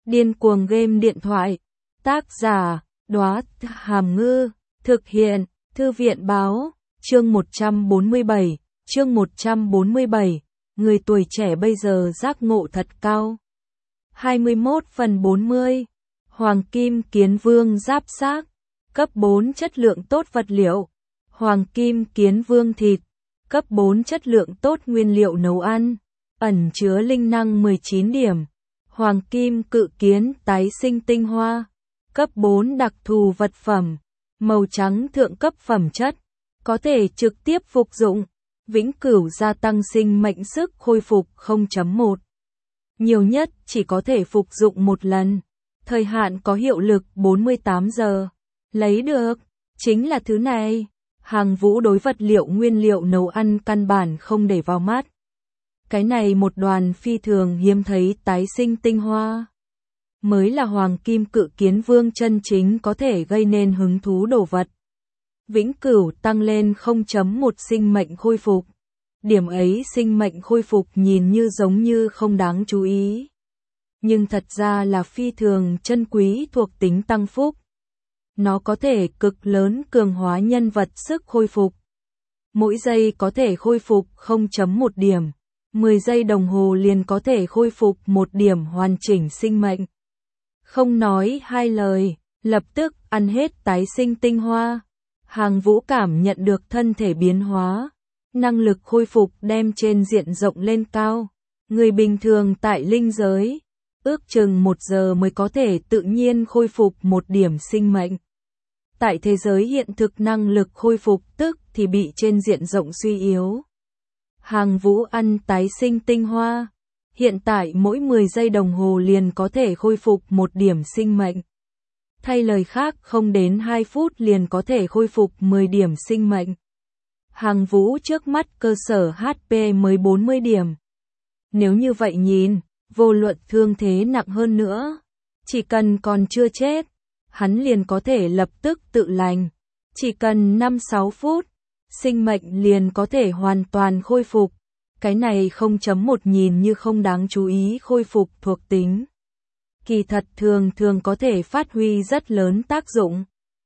Điên cuồng game điện thoại. Tác giả, Đóa Hàm Ngư. Thực hiện, Thư viện Báo. Chương 147. Chương 147. Người tuổi trẻ bây giờ giác ngộ thật cao. 21/40. Hoàng kim kiến vương giáp xác. Cấp 4 chất lượng tốt vật liệu. Hoàng kim kiến vương thịt. Cấp 4 chất lượng tốt nguyên liệu nấu ăn. Ẩn chứa linh năng 19 điểm. Hoàng kim cự kiến tái sinh tinh hoa. Cấp 4 đặc thù vật phẩm. Màu trắng thượng cấp phẩm chất. Có thể trực tiếp phục dụng. Vĩnh cửu gia tăng sinh mệnh sức khôi phục 0.1. Nhiều nhất chỉ có thể phục dụng một lần. Thời hạn có hiệu lực 48 giờ. Lấy được. Chính là thứ này. Hàng Vũ đối vật liệu nguyên liệu nấu ăn căn bản không để vào mắt. Cái này một đoàn phi thường hiếm thấy tái sinh tinh hoa. Mới là hoàng kim cự kiến vương chân chính có thể gây nên hứng thú đồ vật. Vĩnh cửu tăng lên 0.1 sinh mệnh khôi phục. Điểm ấy sinh mệnh khôi phục nhìn như giống như không đáng chú ý. Nhưng thật ra là phi thường chân quý thuộc tính tăng phúc. Nó có thể cực lớn cường hóa nhân vật sức khôi phục. Mỗi giây có thể khôi phục 0.1 điểm. 10 giây đồng hồ liền có thể khôi phục 1 điểm hoàn chỉnh sinh mệnh. Không nói hai lời, lập tức ăn hết tái sinh tinh hoa. Hàng Vũ cảm nhận được thân thể biến hóa. Năng lực khôi phục đem trên diện rộng lên cao. Người bình thường tại linh giới, ước chừng 1 giờ mới có thể tự nhiên khôi phục 1 điểm sinh mệnh. Tại thế giới hiện thực năng lực khôi phục tức thì bị trên diện rộng suy yếu. Hàng Vũ ăn tái sinh tinh hoa. Hiện tại mỗi 10 giây đồng hồ liền có thể khôi phục 1 điểm sinh mệnh. Thay lời khác không đến 2 phút liền có thể khôi phục 10 điểm sinh mệnh. Hàng Vũ trước mắt cơ sở HP mới 40 điểm. Nếu như vậy nhìn, vô luận thương thế nặng hơn nữa, chỉ cần còn chưa chết, hắn liền có thể lập tức tự lành. Chỉ cần 5-6 phút, sinh mệnh liền có thể hoàn toàn khôi phục. Cái này 0.1 nhìn như không đáng chú ý khôi phục thuộc tính. Kỳ thật thường có thể phát huy rất lớn tác dụng.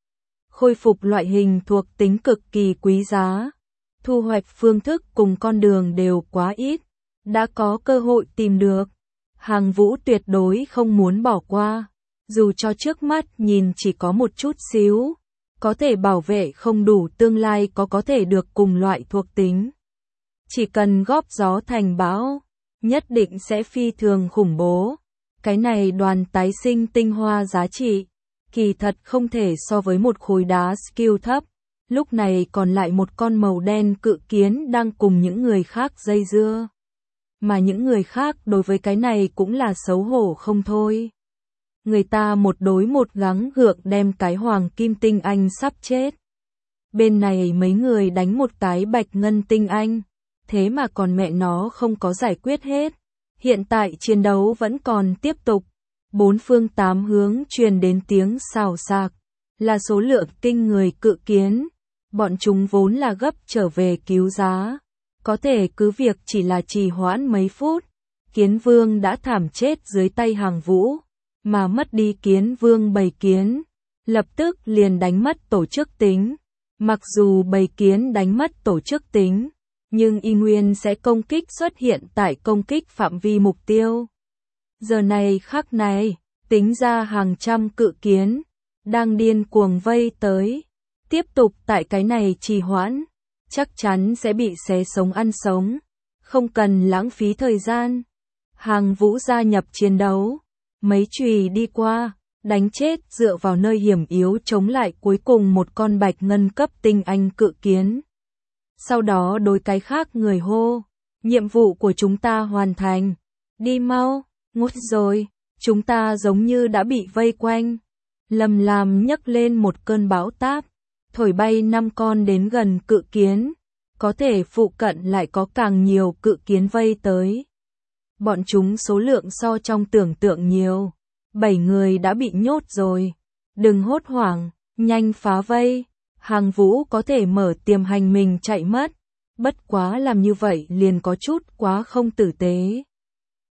Khôi phục loại hình thuộc tính cực kỳ quý giá. Thu hoạch phương thức cùng con đường đều quá ít. Đã có cơ hội tìm được. Hàng Vũ tuyệt đối không muốn bỏ qua. Dù cho trước mắt nhìn chỉ có một chút xíu. Có thể bảo vệ không đủ tương lai có thể được cùng loại thuộc tính. Chỉ cần góp gió thành bão, nhất định sẽ phi thường khủng bố. Cái này đoàn tái sinh tinh hoa giá trị, kỳ thật không thể so với một khối đá skill thấp. Lúc này còn lại một con màu đen cự kiến đang cùng những người khác dây dưa. Mà những người khác đối với cái này cũng là xấu hổ không thôi. Người ta một đối một gắng gượng đem cái hoàng kim tinh anh sắp chết. Bên này mấy người đánh một cái bạch ngân tinh anh. Thế mà còn mẹ nó không có giải quyết hết. Hiện tại chiến đấu vẫn còn tiếp tục. 4 phương 8 hướng truyền đến tiếng xào xạc. Là số lượng kinh người cự kiến. Bọn chúng vốn là gấp trở về cứu giá. Có thể cứ việc chỉ là trì hoãn mấy phút. Kiến vương đã thảm chết dưới tay Hàng Vũ. Mà mất đi kiến vương bầy kiến. Lập tức liền đánh mất tổ chức tính. Mặc dù bầy kiến đánh mất tổ chức tính. Nhưng y nguyên sẽ công kích xuất hiện tại công kích phạm vi mục tiêu. Giờ này khắc này, tính ra hàng trăm cự kiến, đang điên cuồng vây tới. Tiếp tục tại cái này trì hoãn, chắc chắn sẽ bị xé sống ăn sống. Không cần lãng phí thời gian. Hàng Vũ gia nhập chiến đấu. Mấy chùy đi qua, đánh chết dựa vào nơi hiểm yếu chống lại cuối cùng một con bạch ngân cấp tinh anh cự kiến. Sau đó đối cái khác người hô, nhiệm vụ của chúng ta hoàn thành, đi mau, ngút rồi, chúng ta giống như đã bị vây quanh. Lầm làm nhấc lên một cơn bão táp, thổi bay 5 con đến gần cự kiến, có thể phụ cận lại có càng nhiều cự kiến vây tới. Bọn chúng số lượng so trong tưởng tượng nhiều, 7 người đã bị nhốt rồi, đừng hốt hoảng, nhanh phá vây. Hàng Vũ có thể mở tiềm hành mình chạy mất. Bất quá làm như vậy liền có chút quá không tử tế.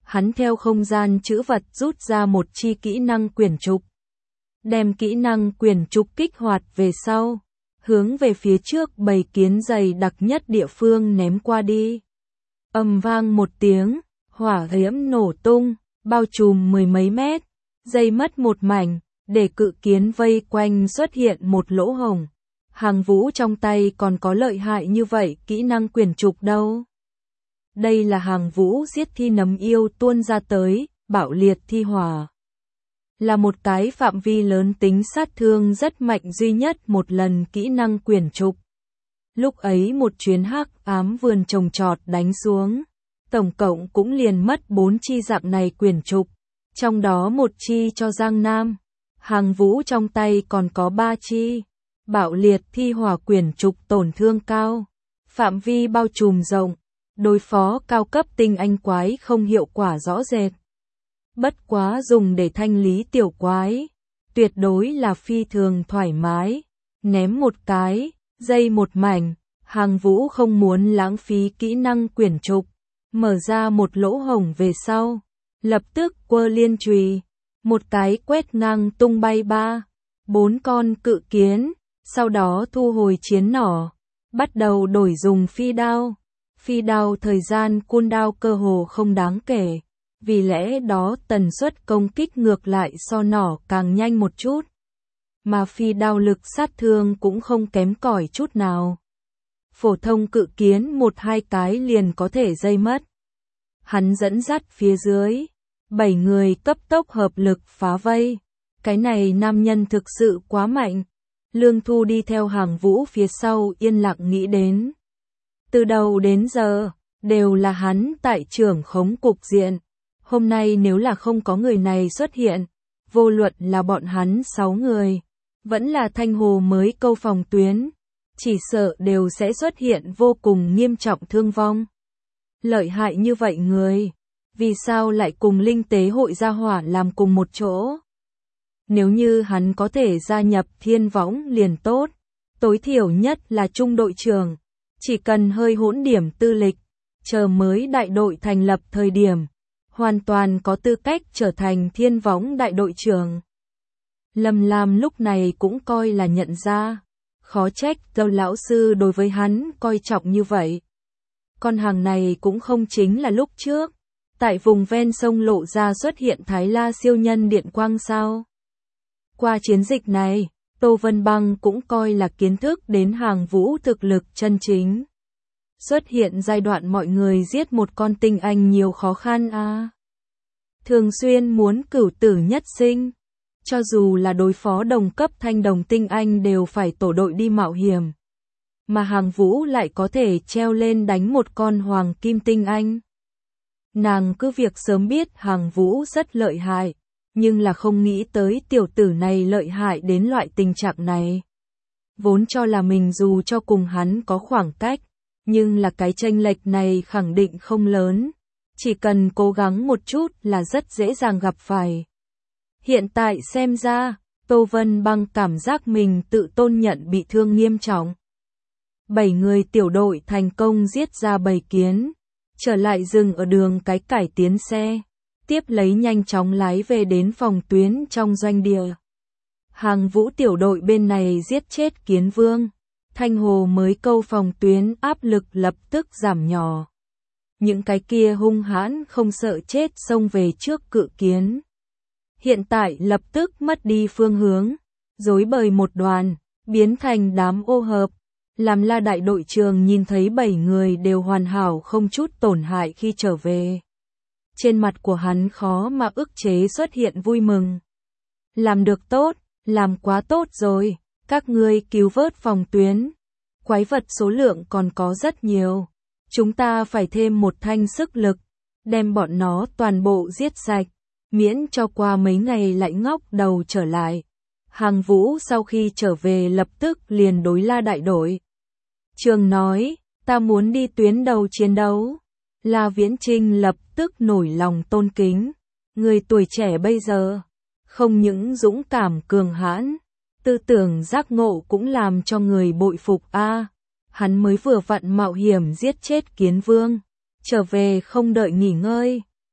hắn theo không gian trữ vật rút ra một chi kỹ năng quyển trục. Đem kỹ năng quyển trục kích hoạt về sau, hướng về phía trước bầy kiến dày đặc nhất địa phương ném qua đi. Ầm vang một tiếng, hỏa diễm nổ tung, bao trùm mười mấy mét, dây mất một mảnh, để cự kiến vây quanh xuất hiện một lỗ hổng. Hàng Vũ trong tay còn có lợi hại như vậy kỹ năng quyển trục đâu. Đây là Hàng Vũ giết thi nấm yêu tuôn ra tới, bạo liệt thi hỏa. Là một cái phạm vi lớn tính sát thương rất mạnh duy nhất một lần kỹ năng quyển trục. Lúc ấy một chuyến hắc ám vườn trồng trọt đánh xuống, tổng cộng cũng liền mất 4 chi dạng này quyển trục, trong đó một chi cho Giang Nam. Hàng Vũ trong tay còn có 3 chi. Bạo liệt thi hỏa quyển trục tổn thương cao, phạm vi bao trùm rộng, đối phó cao cấp tinh anh quái không hiệu quả rõ rệt. Bất quá dùng để thanh lý tiểu quái, tuyệt đối là phi thường thoải mái. Ném một cái, dây một mảnh, Hàng Vũ không muốn lãng phí kỹ năng quyển trục, mở ra một lỗ hổng về sau, lập tức quơ liên chùy, một cái quét ngang tung bay 4 con cự kiến, sau đó thu hồi chiến nỏ, bắt đầu đổi dùng phi đao. Phi đao thời gian cooldown cơ hồ không đáng kể, vì lẽ đó tần suất công kích ngược lại so nỏ càng nhanh một chút. Mà phi đao lực sát thương cũng không kém cỏi chút nào. Phổ thông cự kiến 1-2 cái liền có thể dây mất. Hắn dẫn dắt phía dưới, 7 người cấp tốc hợp lực phá vây. Cái này nam nhân thực sự quá mạnh. Lương Thu đi theo Hàng Vũ phía sau yên lặng nghĩ đến. Từ đầu đến giờ, đều là hắn tại trưởng khống cục diện. Hôm nay nếu là không có người này xuất hiện, vô luận là bọn hắn 6 người, vẫn là Thanh Hồ mới câu phòng tuyến, chỉ sợ đều sẽ xuất hiện vô cùng nghiêm trọng thương vong. Lợi hại như vậy người, vì sao lại cùng linh tế hội gia hỏa làm cùng một chỗ? Nếu như hắn có thể gia nhập Thiên Võng liền tốt, tối thiểu nhất là trung đội trưởng, chỉ cần hơi hỗn điểm tư lịch, chờ mới đại đội thành lập thời điểm, hoàn toàn có tư cách trở thành Thiên Võng đại đội trưởng. Lâm Lam lúc này cũng coi là nhận ra, khó trách Dâu lão sư đối với hắn coi trọng như vậy. Con hàng này cũng không chính là lúc trước, tại vùng ven sông Lộ ra xuất hiện Thái La siêu nhân điện quang sao. Qua chiến dịch này, Tô Vân Băng cũng coi là kiến thức đến Hàng Vũ thực lực chân chính. Xuất hiện giai đoạn mọi người giết một con tinh anh nhiều khó khăn thường xuyên muốn cửu tử nhất sinh. Cho dù là đối phó đồng cấp thanh đồng tinh anh đều phải tổ đội đi mạo hiểm. Mà Hàng Vũ lại có thể treo lên đánh một con hoàng kim tinh anh. Nàng cứ việc sớm biết Hàng Vũ rất lợi hại, nhưng là không nghĩ tới tiểu tử này lợi hại đến loại tình trạng này. Vốn cho là mình dù cho cùng hắn có khoảng cách, nhưng là cái chênh lệch này khẳng định không lớn, chỉ cần cố gắng một chút là rất dễ dàng gặp phải. Hiện tại xem ra, Tô Vân Băng cảm giác mình tự tôn nhận bị thương nghiêm trọng. 7 người tiểu đội thành công giết ra bầy kiến, trở lại dừng ở đường cái cải tiến xe, tiếp lấy nhanh chóng lái về đến phòng tuyến trong doanh địa. Hàng Vũ tiểu đội bên này giết chết kiến vương, Thanh Hồ mới câu phòng tuyến áp lực lập tức giảm nhỏ. Những cái kia hung hãn không sợ chết xông về trước cự kiến. Hiện tại lập tức mất đi phương hướng, rối bời một đoàn, biến thành đám ô hợp. Làm La đại đội trưởng nhìn thấy 7 người đều hoàn hảo không chút tổn hại khi trở về. Trên mặt của hắn khó mà ức chế xuất hiện vui mừng. Làm được tốt, làm quá tốt rồi, các ngươi cứu vớt phòng tuyến. Quái vật số lượng còn có rất nhiều. Chúng ta phải thêm một thanh sức lực, đem bọn nó toàn bộ giết sạch, miễn cho qua mấy ngày lại ngóc đầu trở lại. Hàng Vũ sau khi trở về lập tức liền đối La đại đội. Trường nói, ta muốn đi tuyến đầu chiến đấu. La Viễn Trinh lập tức nổi lòng tôn kính. Người tuổi trẻ bây giờ, không những dũng cảm cường hãn, tư tưởng giác ngộ cũng làm cho người bội phục Hắn mới vừa vặn mạo hiểm giết chết kiến vương, trở về không đợi nghỉ ngơi,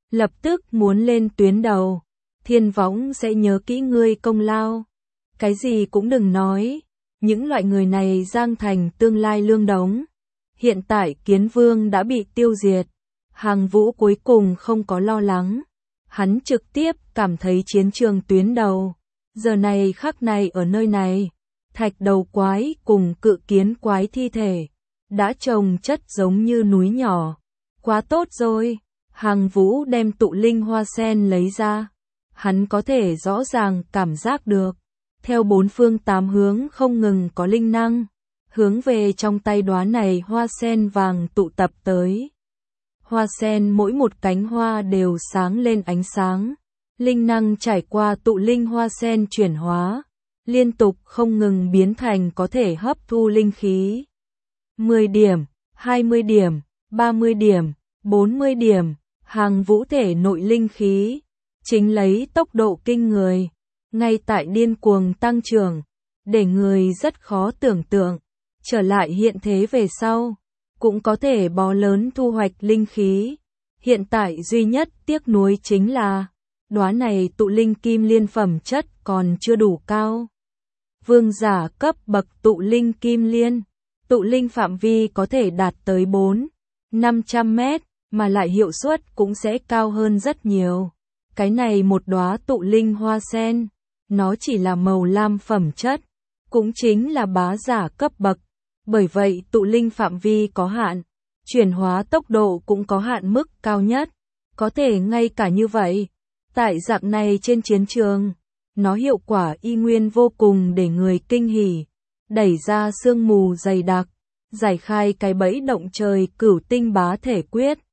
lập tức muốn lên tuyến đầu. Thiên võng sẽ nhớ kỹ ngươi công lao. Cái gì cũng đừng nói, những loại người này giang thành tương lai lương đống. Hiện tại Kiến Vương đã bị tiêu diệt, Hàng Vũ cuối cùng không có lo lắng. Hắn trực tiếp cảm thấy chiến trường tuyến đầu. Giờ này khắc này ở nơi này, thạch đầu quái cùng cự kiến quái thi thể đã chồng chất giống như núi nhỏ. Quá tốt rồi, Hàng Vũ đem tụ linh hoa sen lấy ra. Hắn có thể rõ ràng cảm giác được, theo bốn phương tám hướng không ngừng có linh năng, hướng về trong tay đóa này hoa sen vàng tụ tập tới. Hoa sen mỗi một cánh hoa đều sáng lên ánh sáng, linh năng trải qua tụ linh hoa sen chuyển hóa, liên tục không ngừng biến thành có thể hấp thu linh khí. 10 điểm, 20 điểm, 30 điểm, 40 điểm, Hàng Vũ thể nội linh khí chính lấy tốc độ kinh người, ngay tại điên cuồng tăng trưởng, để người rất khó tưởng tượng. Trở lại hiện thế về sau, cũng có thể bó lớn thu hoạch linh khí. Hiện tại duy nhất tiếc nuối chính là, đóa này tụ linh kim liên phẩm chất còn chưa đủ cao. Vương giả cấp bậc tụ linh kim liên, tụ linh phạm vi có thể đạt tới 400-500 mét, mà lại hiệu suất cũng sẽ cao hơn rất nhiều. Cái này một đóa tụ linh hoa sen, nó chỉ là màu lam phẩm chất, cũng chính là bá giả cấp bậc. Bởi vậy tụ linh phạm vi có hạn, chuyển hóa tốc độ cũng có hạn mức cao nhất. Có thể ngay cả như vậy, tại dạng này trên chiến trường, nó hiệu quả y nguyên vô cùng để người kinh hỉ, đẩy ra sương mù dày đặc, giải khai cái bẫy động trời cửu tinh bá thể quyết.